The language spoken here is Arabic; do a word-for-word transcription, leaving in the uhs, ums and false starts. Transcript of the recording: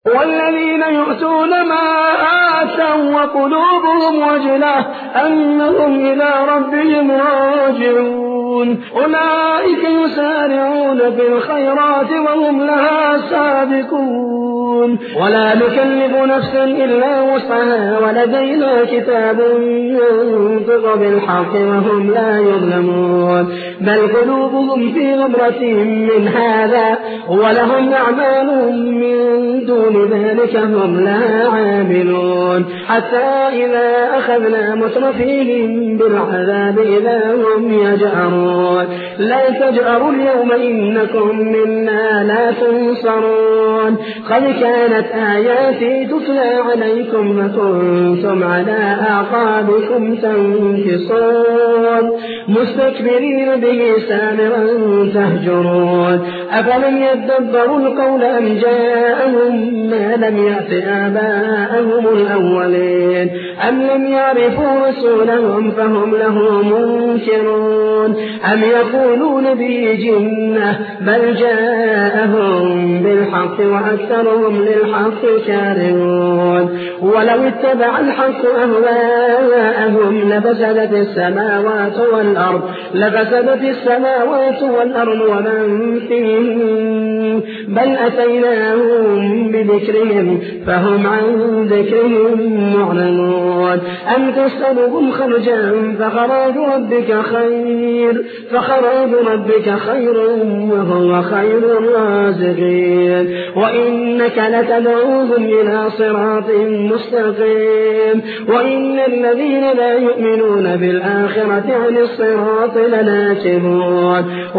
والذين يؤتون ما آتوا وقلوبهم وجلة أنهم إلى ربهم راجعون أولئك يسارعون في الخيرات وهم لها سابقون ولا نكلف نفسا إلا وسعها ولدينا كتاب ينطق بالحق وهم لا يظلمون بل قلوبهم في غمرة من هذا ولهم أعمال من دون ذلك هم لا عاملون حتى إذا أخذنا مترفيهم بالعذاب إذا هم يجأرون لا تجأروا اليوم إنكم منا لا تنصرون قد كانت آياتي تتلى عليكم فكنتم على أعقابكم تنكصون مستكبرين به سامرا تهجرون أفلم يدبروا القول أم جاءهم ما لم يأت آباءهم الأولين أم لم يعرفوا رسولهم فهم له منكرون أم يقولون به جنة بل جاءهم بالحق وأكثرهم للحق كارهون ولو اتبع الحق أهواءهم لفسدت السماوات والأرض لفسدت السماوات والأرض ومن فيهن بل أتيناهم بذكرهم فهم عن ذكرهم معرضون أم تسألهم خرجا فخراج ربك خير فخراج ربك خير وهو خير الرازقين وإنك لتدعوهم إلى صراط مستقيم وإن الذين لا يؤمنون بالآخرة عن الصراط لناكبون